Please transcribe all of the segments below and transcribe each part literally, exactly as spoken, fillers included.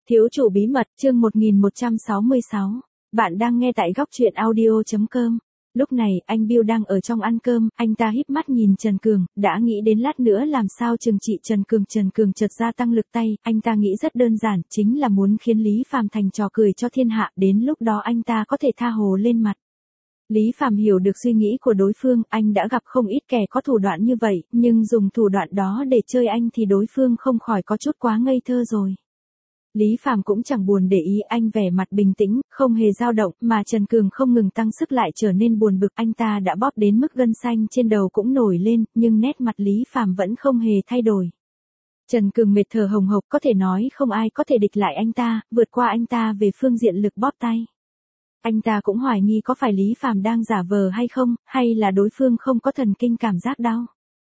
Thiếu chủ bí mật, chương một nghìn một trăm sáu mươi sáu. Bạn đang nghe tại góc truyện audio chấm com. Lúc này, anh Bill đang ở trong ăn cơm, anh ta híp mắt nhìn Trần Cường, đã nghĩ đến lát nữa làm sao trừng trị Trần Cường. Trần Cường chợt gia tăng lực tay, anh ta nghĩ rất đơn giản, chính là muốn khiến Lý Phàm thành trò cười cho thiên hạ, đến lúc đó anh ta có thể tha hồ lên mặt. Lý Phàm hiểu được suy nghĩ của đối phương, anh đã gặp không ít kẻ có thủ đoạn như vậy, nhưng dùng thủ đoạn đó để chơi anh thì đối phương không khỏi có chút quá ngây thơ rồi. Lý Phàm cũng chẳng buồn để ý, anh vẻ mặt bình tĩnh, không hề dao động, mà Trần Cường không ngừng tăng sức lại trở nên buồn bực, anh ta đã bóp đến mức gân xanh trên đầu cũng nổi lên, nhưng nét mặt Lý Phàm vẫn không hề thay đổi. Trần Cường mệt thở hồng hộc, có thể nói không ai có thể địch lại anh ta, vượt qua anh ta về phương diện lực bóp tay. Anh ta cũng hoài nghi có phải Lý Phàm đang giả vờ hay không, hay là đối phương không có thần kinh cảm giác đau.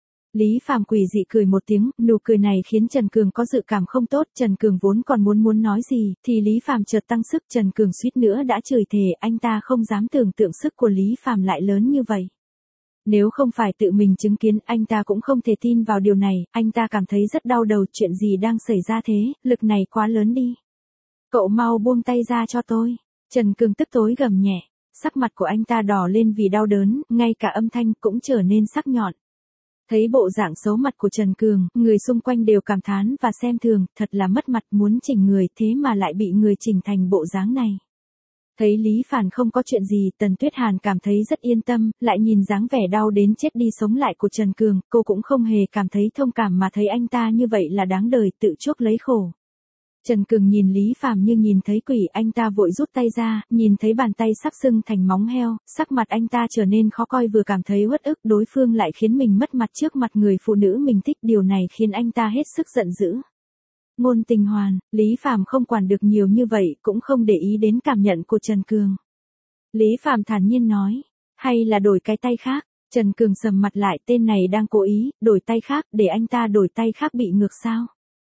Lý Phàm quỷ dị cười một tiếng, nụ cười này khiến Trần Cường có dự cảm không tốt. Trần Cường vốn còn muốn muốn nói gì, thì Lý Phàm chợt tăng sức. Trần Cường suýt nữa đã chửi thề, anh ta không dám tưởng tượng sức của Lý Phàm lại lớn như vậy. Nếu không phải tự mình chứng kiến, anh ta cũng không thể tin vào điều này, anh ta cảm thấy rất đau đầu, chuyện gì đang xảy ra thế, lực này quá lớn đi. Cậu mau buông tay ra cho tôi. Trần Cường tức tối gầm nhẹ, sắc mặt của anh ta đỏ lên vì đau đớn, ngay cả âm thanh cũng trở nên sắc nhọn. Thấy bộ dạng xấu mặt của Trần Cường, người xung quanh đều cảm thán và xem thường, thật là mất mặt, muốn chỉnh người thế mà lại bị người chỉnh thành bộ dáng này. Thấy Lý Phàm không có chuyện gì, Tần Tuyết Hàn cảm thấy rất yên tâm, lại nhìn dáng vẻ đau đến chết đi sống lại của Trần Cường, cô cũng không hề cảm thấy thông cảm mà thấy anh ta như vậy là đáng đời, tự chuốc lấy khổ. Trần Cường nhìn Lý Phàm như nhìn thấy quỷ, anh ta vội rút tay ra, nhìn thấy bàn tay sắp sưng thành móng heo, sắc mặt anh ta trở nên khó coi, vừa cảm thấy uất ức, đối phương lại khiến mình mất mặt trước mặt người phụ nữ mình thích, điều này khiến anh ta hết sức giận dữ. Ngôn Tình Hoàn, Lý Phàm không quản được nhiều như vậy, cũng không để ý đến cảm nhận của Trần Cường. Lý Phàm thản nhiên nói, hay là đổi cái tay khác. Trần Cường sầm mặt lại, tên này đang cố ý, đổi tay khác, để anh ta đổi tay khác bị ngược sao?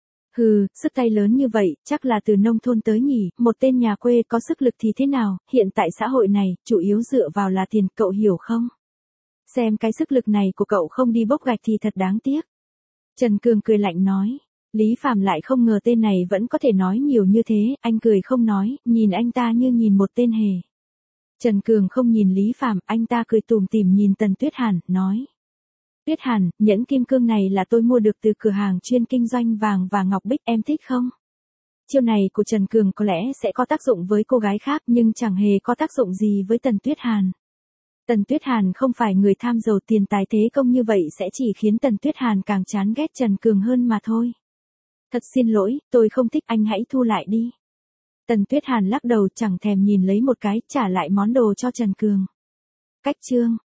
Hừ, sức tay lớn như vậy, chắc là từ nông thôn tới nhỉ, một tên nhà quê có sức lực thì thế nào, hiện tại xã hội này, chủ yếu dựa vào là tiền, cậu hiểu không? Xem cái sức lực này của cậu không đi bốc gạch thì thật đáng tiếc. Trần Cường cười lạnh nói, Lý Phàm lại không ngờ tên này vẫn có thể nói nhiều như thế, anh cười không nói, nhìn anh ta như nhìn một tên hề. Trần Cường không nhìn Lý Phàm, anh ta cười tủm tỉm nhìn Tần Tuyết Hàn, nói. Tuyết Hàn, nhẫn kim cương này là tôi mua được từ cửa hàng chuyên kinh doanh vàng và ngọc bích, em thích không? Chiêu này của Trần Cường có lẽ sẽ có tác dụng với cô gái khác nhưng chẳng hề có tác dụng gì với Tần Tuyết Hàn. Tần Tuyết Hàn không phải người tham giàu tiền tài thế công, như vậy sẽ chỉ khiến Tần Tuyết Hàn càng chán ghét Trần Cường hơn mà thôi. Thật xin lỗi, tôi không thích, anh hãy thu lại đi. Tần Tuyết Hàn lắc đầu, chẳng thèm nhìn lấy một cái, trả lại món đồ cho Trần Cường. Cách chương.